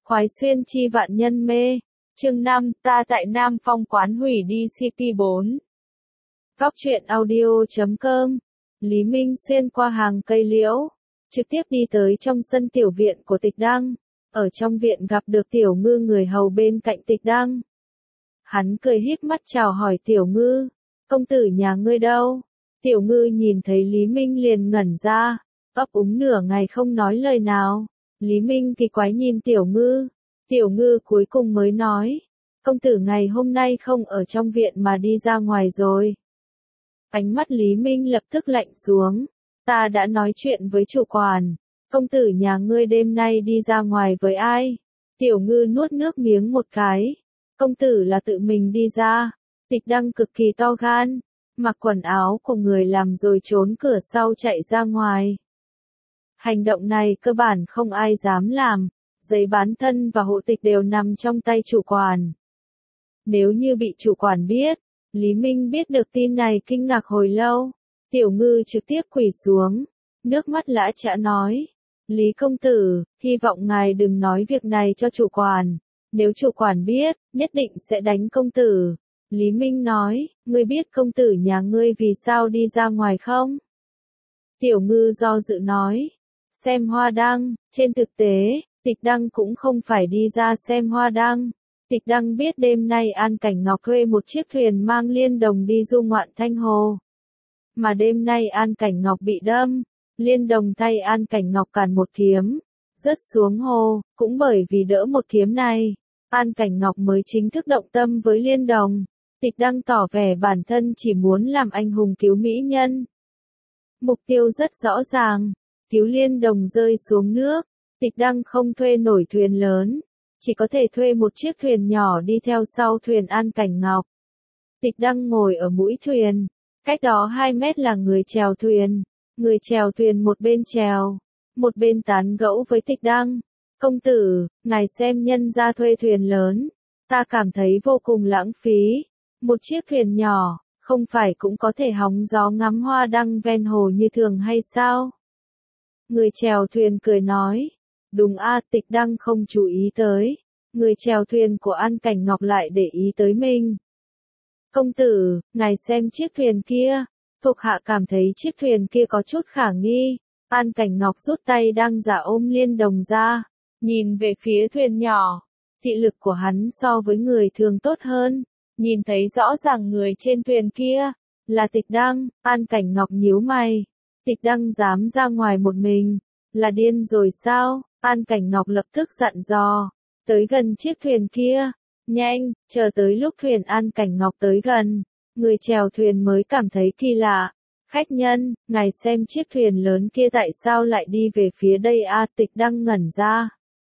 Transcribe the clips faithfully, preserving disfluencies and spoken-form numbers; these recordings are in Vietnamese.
Khoái xuyên chi vạn nhân mê. Chương năm, ta tại Nam Phong quán hủy đi xê pê bốn. Góc truyện audio chấm com. Lý Minh xuyên qua hàng cây liễu, trực tiếp đi tới trong sân tiểu viện của Tịch Đăng. Ở trong viện gặp được Tiểu Ngư, người hầu bên cạnh Tịch Đăng. Hắn cười híp mắt chào hỏi Tiểu Ngư, công tử nhà ngươi đâu? Tiểu Ngư nhìn thấy Lý Minh liền ngẩn ra, ấp úng nửa ngày không nói lời nào. Lý Minh kỳ quái nhìn Tiểu Ngư, Tiểu Ngư cuối cùng mới nói, công tử ngày hôm nay không ở trong viện mà đi ra ngoài rồi. Ánh mắt Lý Minh lập tức lạnh xuống, ta đã nói chuyện với chủ quản, công tử nhà ngươi đêm nay đi ra ngoài với ai? Tiểu Ngư nuốt nước miếng một cái, công tử là tự mình đi ra. Tịch Đăng cực kỳ to gan, mặc quần áo của người làm rồi trốn cửa sau chạy ra ngoài. Hành động này cơ bản không ai dám làm, giấy bán thân và hộ tịch đều nằm trong tay chủ quản. Nếu như bị chủ quản biết, Lý Minh biết được tin này kinh ngạc hồi lâu. Tiểu Ngư trực tiếp quỳ xuống, nước mắt lã chã nói, Lý công tử, hy vọng ngài đừng nói việc này cho chủ quản, nếu chủ quản biết, nhất định sẽ đánh công tử. Lý Minh nói, ngươi biết công tử nhà ngươi vì sao đi ra ngoài không? Tiểu Ngư do dự nói, xem hoa đăng. Trên thực tế, Tịch Đăng cũng không phải đi ra xem hoa đăng. Tịch Đăng biết đêm nay An Cảnh Ngọc thuê một chiếc thuyền mang Liên Đồng đi du ngoạn Thanh Hồ. Mà đêm nay An Cảnh Ngọc bị đâm, Liên Đồng thay An Cảnh Ngọc cản một kiếm, rớt xuống hồ. Cũng bởi vì đỡ một kiếm này, An Cảnh Ngọc mới chính thức động tâm với Liên Đồng. Tịch Đăng tỏ vẻ bản thân chỉ muốn làm anh hùng cứu mỹ nhân. Mục tiêu rất rõ ràng, cứu Liên Đồng rơi xuống nước. Tịch Đăng không thuê nổi thuyền lớn, chỉ có thể thuê một chiếc thuyền nhỏ đi theo sau thuyền An Cảnh Ngọc. Tịch Đăng ngồi ở mũi thuyền, cách đó hai mét là người chèo thuyền. Người chèo thuyền một bên chèo, một bên tán gẫu với Tịch Đăng. Công tử, ngài xem nhân ra thuê thuyền lớn, ta cảm thấy vô cùng lãng phí. Một chiếc thuyền nhỏ, không phải cũng có thể hóng gió ngắm hoa đăng ven hồ như thường hay sao? Người chèo thuyền cười nói, đúng a. Tịch Đăng không chú ý tới, người chèo thuyền của An Cảnh Ngọc lại để ý tới mình. Công tử, ngài xem chiếc thuyền kia, thuộc hạ cảm thấy chiếc thuyền kia có chút khả nghi. An Cảnh Ngọc rút tay đang giả ôm Liên Đồng ra, nhìn về phía thuyền nhỏ. Thị lực của hắn so với người thường tốt hơn, nhìn thấy rõ ràng người trên thuyền kia là Tịch Đăng. An Cảnh Ngọc nhíu mày, Tịch Đăng dám ra ngoài một mình, là điên rồi sao? An Cảnh Ngọc lập tức dặn dò, tới gần chiếc thuyền kia, nhanh. Chờ tới lúc thuyền An Cảnh Ngọc tới gần, người chèo thuyền mới cảm thấy kỳ lạ. Khách nhân, ngài xem chiếc thuyền lớn kia tại sao lại đi về phía đây a? Tịch Đăng ngẩn ra,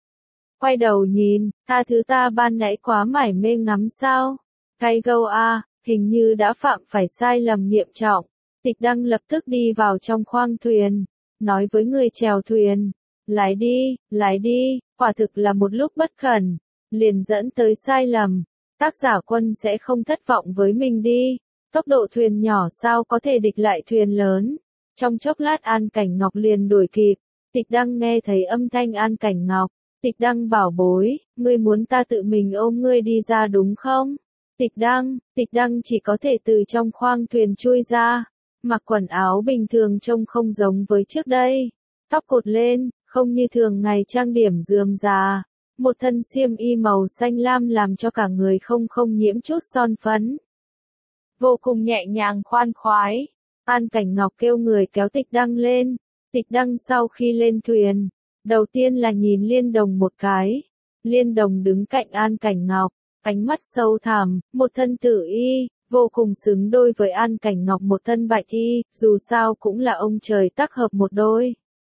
quay đầu nhìn, tha thứ ta ban nãy quá mải mê ngắm sao? Cay gâu a, hình như đã phạm phải sai lầm nghiêm trọng. Tịch Đăng lập tức đi vào trong khoang thuyền, nói với người chèo thuyền, lái đi, lái đi. Quả thực là một lúc bất cẩn, liền dẫn tới sai lầm. Tác giả Quân sẽ không thất vọng với mình đi. Tốc độ thuyền nhỏ sao có thể địch lại thuyền lớn. Trong chốc lát An Cảnh Ngọc liền đuổi kịp. Tịch Đăng nghe thấy âm thanh An Cảnh Ngọc. Tịch Đăng bảo bối, ngươi muốn ta tự mình ôm ngươi đi ra đúng không? Tịch Đăng, Tịch Đăng chỉ có thể từ trong khoang thuyền chui ra, mặc quần áo bình thường trông không giống với trước đây. Tóc cột lên, không như thường ngày trang điểm rườm rà. Một thân xiêm y màu xanh lam làm cho cả người không không nhiễm chút son phấn. Vô cùng nhẹ nhàng khoan khoái. An Cảnh Ngọc kêu người kéo Tịch Đăng lên. Tịch Đăng sau khi lên thuyền, đầu tiên là nhìn Liên Đồng một cái. Liên Đồng đứng cạnh An Cảnh Ngọc, ánh mắt sâu thẳm, một thân tử y, vô cùng xứng đôi với An Cảnh Ngọc một thân bạch y, dù sao cũng là ông trời tác hợp một đôi.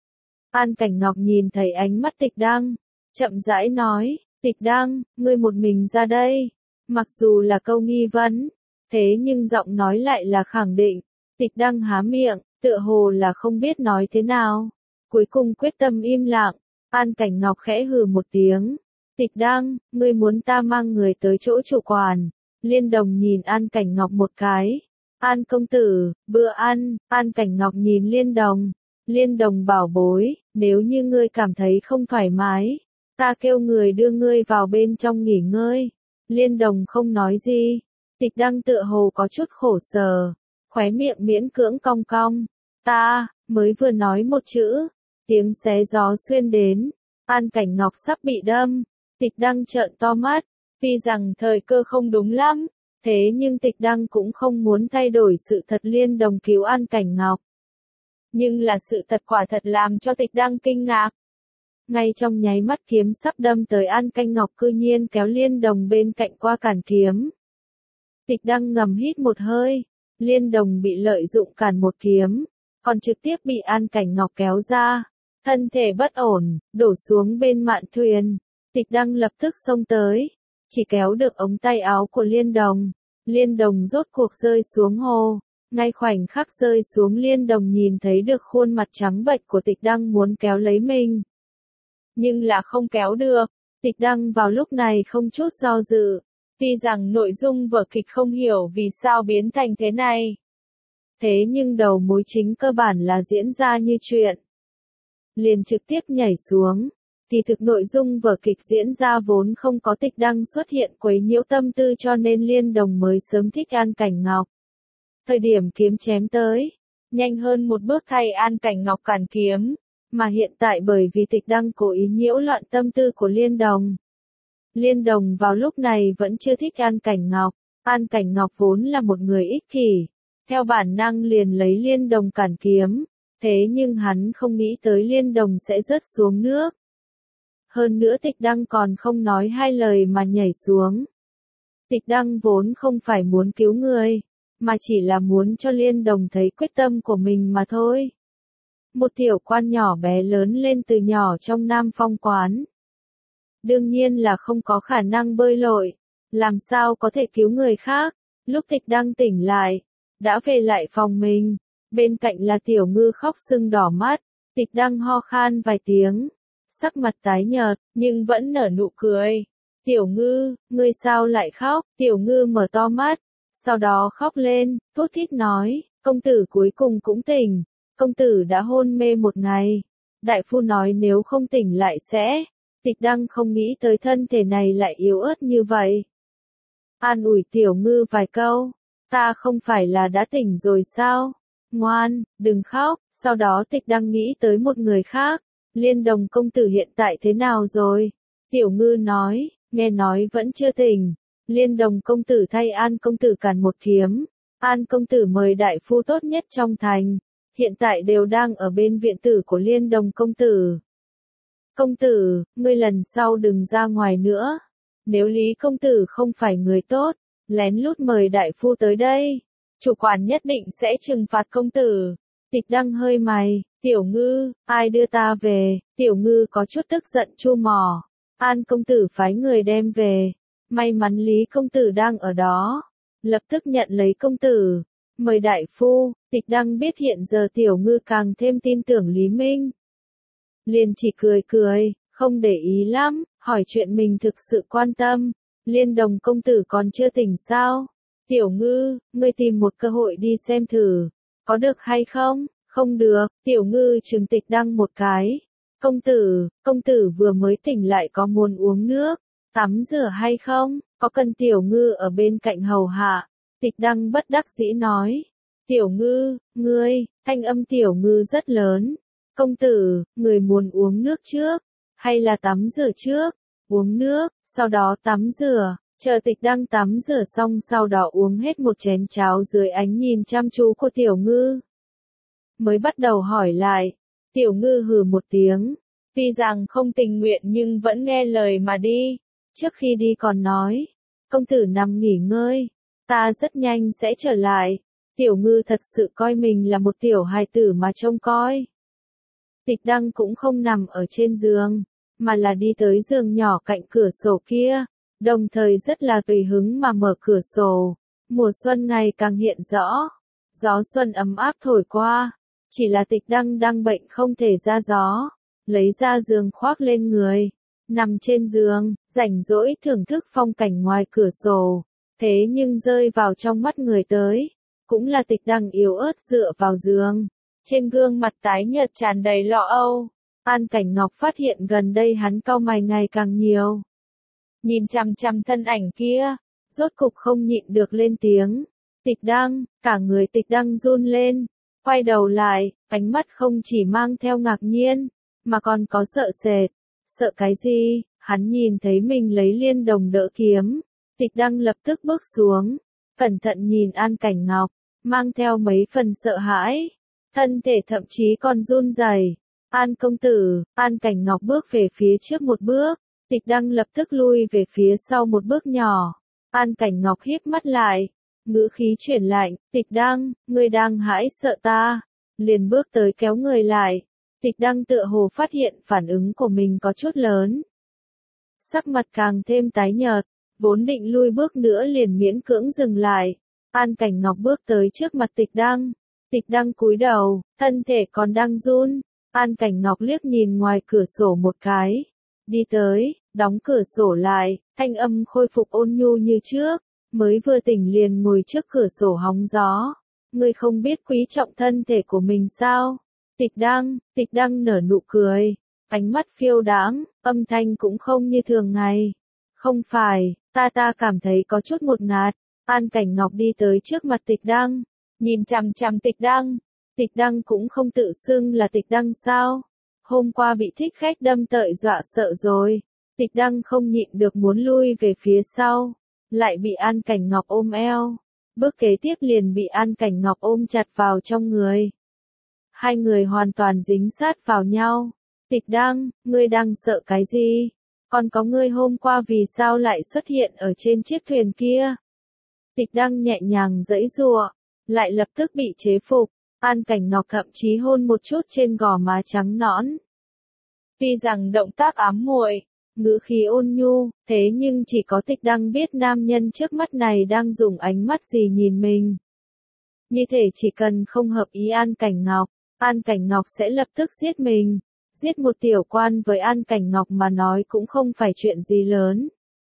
An Cảnh Ngọc nhìn thấy ánh mắt Tịch Đăng, chậm rãi nói, Tịch Đăng, ngươi một mình ra đây. Mặc dù là câu nghi vấn, thế nhưng giọng nói lại là khẳng định. Tịch Đăng há miệng, tựa hồ là không biết nói thế nào. Cuối cùng quyết tâm im lặng. An Cảnh Ngọc khẽ hừ một tiếng. Tịch Đăng, ngươi muốn ta mang người tới chỗ chủ quản. Liên Đồng nhìn An Cảnh Ngọc một cái. An công tử, bữa ăn. An Cảnh Ngọc nhìn Liên Đồng. Liên Đồng bảo bối, nếu như ngươi cảm thấy không thoải mái, Ta kêu người đưa ngươi vào bên trong nghỉ ngơi. Liên Đồng không nói gì. Tịch Đăng tựa hồ có chút khổ sở, khóe miệng miễn cưỡng cong cong. Ta, mới vừa nói một chữ, tiếng xé gió xuyên đến, An Cảnh Ngọc sắp bị đâm. Tịch Đăng trợn to mắt, tuy rằng thời cơ không đúng lắm, thế nhưng Tịch Đăng cũng không muốn thay đổi sự thật Liên Đồng cứu An Cảnh Ngọc. Nhưng là sự thật quả thật làm cho Tịch Đăng kinh ngạc. Ngay trong nháy mắt kiếm sắp đâm tới An Cảnh Ngọc cư nhiên kéo Liên Đồng bên cạnh qua cản kiếm. Tịch Đăng ngầm hít một hơi, Liên Đồng bị lợi dụng cản một kiếm, còn trực tiếp bị An Cảnh Ngọc kéo ra, thân thể bất ổn, đổ xuống bên mạn thuyền. Tịch Đăng lập tức xông tới, chỉ kéo được ống tay áo của Liên Đồng. Liên Đồng rốt cuộc rơi xuống hồ, ngay khoảnh khắc rơi xuống Liên Đồng nhìn thấy được khuôn mặt trắng bệch của Tịch Đăng muốn kéo lấy mình. Nhưng là không kéo được, Tịch Đăng vào lúc này không chút do dự. Tuy rằng nội dung vở kịch không hiểu vì sao biến thành thế này. Thế nhưng đầu mối chính cơ bản là diễn ra như chuyện. Liền trực tiếp nhảy xuống. Thì thực nội dung vở kịch diễn ra vốn không có Tịch Đăng xuất hiện quấy nhiễu tâm tư cho nên Liên Đồng mới sớm thích An Cảnh Ngọc. Thời điểm kiếm chém tới, nhanh hơn một bước thay An Cảnh Ngọc cản kiếm. Mà hiện tại bởi vì Tịch Đăng cố ý nhiễu loạn tâm tư của Liên Đồng. Liên Đồng vào lúc này vẫn chưa thích An Cảnh Ngọc. An Cảnh Ngọc vốn là một người ích kỷ, theo bản năng liền lấy Liên Đồng cản kiếm, thế nhưng hắn không nghĩ tới Liên Đồng sẽ rớt xuống nước. Hơn nữa Tịch Đăng còn không nói hai lời mà nhảy xuống. Tịch Đăng vốn không phải muốn cứu người, mà chỉ là muốn cho Liên Đồng thấy quyết tâm của mình mà thôi. Một tiểu quan nhỏ bé lớn lên từ nhỏ trong Nam Phong quán. Đương nhiên là không có khả năng bơi lội, làm sao có thể cứu người khác. Lúc Tịch Đăng tỉnh lại, đã về lại phòng mình, bên cạnh là Tiểu Ngư khóc sưng đỏ mắt. Tịch Đăng ho khan vài tiếng, sắc mặt tái nhợt, nhưng vẫn nở nụ cười. Tiểu Ngư, ngươi sao lại khóc? Tiểu Ngư mở to mắt, sau đó khóc lên, thút thít nói, công tử cuối cùng cũng tỉnh, công tử đã hôn mê một ngày. Đại phu nói nếu không tỉnh lại sẽ... Tịch Đăng không nghĩ tới thân thể này lại yếu ớt như vậy. An ủi Tiểu Ngư vài câu, ta không phải là đã tỉnh rồi sao? Ngoan, đừng khóc. Sau đó Tịch Đăng nghĩ tới một người khác, Liên Đồng công tử hiện tại thế nào rồi? Tiểu Ngư nói, nghe nói vẫn chưa tỉnh. Liên Đồng công tử thay An công tử cản một kiếm. An công tử mời đại phu tốt nhất trong thành, hiện tại đều đang ở bên viện tử của Liên Đồng công tử. Công tử, ngươi lần sau đừng ra ngoài nữa. Nếu Lý công tử không phải người tốt, lén lút mời đại phu tới đây, chủ quản nhất định sẽ trừng phạt công tử. Tịch Đăng hơi mày, Tiểu Ngư, ai đưa ta về? Tiểu Ngư có chút tức giận chu mỏ. An công tử phái người đem về. May mắn Lý công tử đang ở đó. Lập tức nhận lấy công tử. Mời đại phu. Tịch Đăng biết hiện giờ Tiểu Ngư càng thêm tin tưởng Lý Minh. Liền chỉ cười cười, không để ý lắm, hỏi chuyện mình thực sự quan tâm. Liên Đồng công tử còn chưa tỉnh sao? Tiểu Ngư, ngươi tìm một cơ hội đi xem thử, có được hay không? Không được. Tiểu Ngư trừng Tịch Đăng một cái. Công tử, công tử vừa mới tỉnh lại có muốn uống nước, tắm rửa hay không? Có cần Tiểu Ngư ở bên cạnh hầu hạ? Tịch Đăng bất đắc dĩ nói. Tiểu Ngư, ngươi, thanh âm Tiểu Ngư rất lớn. Công tử, người muốn uống nước trước, hay là tắm rửa trước? Uống nước, sau đó tắm rửa, chờ Tịch Đăng tắm rửa xong sau đó uống hết một chén cháo dưới ánh nhìn chăm chú của Tiểu Ngư. Mới bắt đầu hỏi lại, Tiểu Ngư hừ một tiếng, tuy rằng không tình nguyện nhưng vẫn nghe lời mà đi. Trước khi đi còn nói, công tử nằm nghỉ ngơi, ta rất nhanh sẽ trở lại. Tiểu Ngư thật sự coi mình là một tiểu hài tử mà trông coi. Tịch Đăng cũng không nằm ở trên giường, mà là đi tới giường nhỏ cạnh cửa sổ kia, đồng thời rất là tùy hứng mà mở cửa sổ. Mùa xuân ngày càng hiện rõ, gió xuân ấm áp thổi qua, chỉ là Tịch Đăng đang bệnh không thể ra gió, lấy ra giường khoác lên người, nằm trên giường, rảnh rỗi thưởng thức phong cảnh ngoài cửa sổ, thế nhưng rơi vào trong mắt người tới, cũng là Tịch Đăng yếu ớt dựa vào giường. Trên gương mặt tái nhợt tràn đầy lo âu. An Cảnh Ngọc phát hiện gần đây hắn cau mày ngày càng nhiều. Nhìn chằm chằm thân ảnh kia, rốt cục không nhịn được lên tiếng. Tịch Đăng, cả người Tịch Đăng run lên, quay đầu lại, ánh mắt không chỉ mang theo ngạc nhiên, mà còn có sợ sệt. Sợ cái gì? Hắn nhìn thấy mình lấy liên đồng đỡ kiếm. Tịch Đăng lập tức bước xuống, cẩn thận nhìn An Cảnh Ngọc, mang theo mấy phần sợ hãi. Thân thể thậm chí còn run rẩy. An công tử, An Cảnh Ngọc bước về phía trước một bước, Tịch Đăng lập tức lui về phía sau một bước nhỏ. An Cảnh Ngọc híp mắt lại, ngữ khí chuyển lạnh, Tịch Đăng, ngươi đang hãi sợ ta, liền bước tới kéo người lại. Tịch Đăng tựa hồ phát hiện phản ứng của mình có chút lớn. Sắc mặt càng thêm tái nhợt, vốn định lui bước nữa liền miễn cưỡng dừng lại. An Cảnh Ngọc bước tới trước mặt Tịch Đăng. Tịch Đăng cúi đầu, thân thể còn đang run. An Cảnh Ngọc liếc nhìn ngoài cửa sổ một cái. Đi tới, đóng cửa sổ lại, thanh âm khôi phục ôn nhu như trước. Mới vừa tỉnh liền ngồi trước cửa sổ hóng gió. Ngươi không biết quý trọng thân thể của mình sao? Tịch Đăng, Tịch Đăng nở nụ cười. Ánh mắt phiêu đãng, âm thanh cũng không như thường ngày. Không phải, ta ta cảm thấy có chút một ngạt. An Cảnh Ngọc đi tới trước mặt Tịch Đăng, nhìn chằm chằm Tịch Đăng. Tịch Đăng cũng không tự xưng là Tịch Đăng sao? Hôm qua bị thích khách đâm tợi dọa sợ rồi. Tịch Đăng không nhịn được muốn lui về phía sau, lại bị An Cảnh Ngọc ôm eo. Bước kế tiếp liền bị An Cảnh Ngọc ôm chặt vào trong người. Hai người hoàn toàn dính sát vào nhau. Tịch Đăng, ngươi đang sợ cái gì? Còn có ngươi hôm qua vì sao lại xuất hiện ở trên chiếc thuyền kia? Tịch Đăng nhẹ nhàng giãy giụa, lại lập tức bị chế phục. An Cảnh Ngọc thậm chí hôn một chút trên gò má trắng nõn. Tuy rằng động tác ám muội, ngữ khí ôn nhu, thế nhưng chỉ có Tịch Đăng biết nam nhân trước mắt này đang dùng ánh mắt gì nhìn mình. Như thể chỉ cần không hợp ý An Cảnh Ngọc, An Cảnh Ngọc sẽ lập tức giết mình. Giết một tiểu quan với An Cảnh Ngọc mà nói cũng không phải chuyện gì lớn.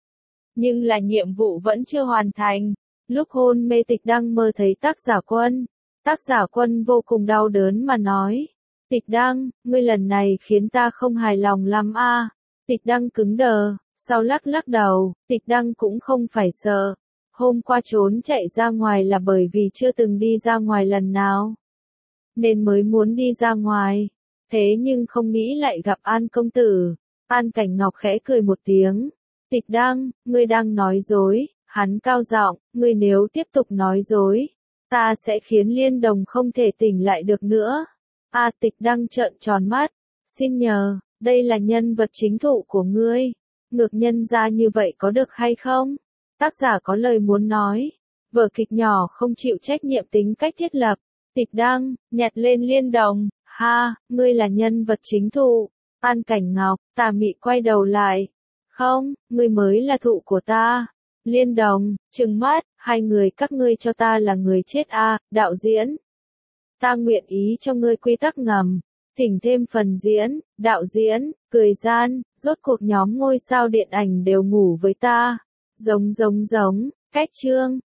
Nhưng là nhiệm vụ vẫn chưa hoàn thành. Lúc hôn mê Tịch Đăng mơ thấy Tác Giả Quân. Tác Giả Quân vô cùng đau đớn mà nói. Tịch Đăng, ngươi lần này khiến ta không hài lòng lắm a. À. Tịch Đăng cứng đờ, sau lắc lắc đầu, Tịch Đăng cũng không phải sợ. Hôm qua trốn chạy ra ngoài là bởi vì chưa từng đi ra ngoài lần nào. Nên mới muốn đi ra ngoài. Thế nhưng không nghĩ lại gặp An công tử. An Cảnh Ngọc khẽ cười một tiếng. Tịch Đăng, ngươi đang nói dối. Hắn cao giọng, ngươi nếu tiếp tục nói dối, ta sẽ khiến Liên Đồng không thể tỉnh lại được nữa. A à, Tịch Đăng trợn tròn mắt. Xin nhờ, đây là nhân vật chính thụ của ngươi. Ngược nhân ra như vậy có được hay không? Tác giả có lời muốn nói. Vở kịch nhỏ không chịu trách nhiệm tính cách thiết lập. Tịch Đăng, nhặt lên Liên Đồng. Ha, ngươi là nhân vật chính thụ. An Cảnh Ngọc, tà mị quay đầu lại. Không, ngươi mới là thụ của ta. Liên Đồng, trừng mắt, hai người các ngươi cho ta là người chết a, à, đạo diễn. Ta nguyện ý cho ngươi quy tắc ngầm. Thỉnh thêm phần diễn, đạo diễn, cười gian, rốt cuộc nhóm ngôi sao điện ảnh đều ngủ với ta. Giống giống giống, cách chương.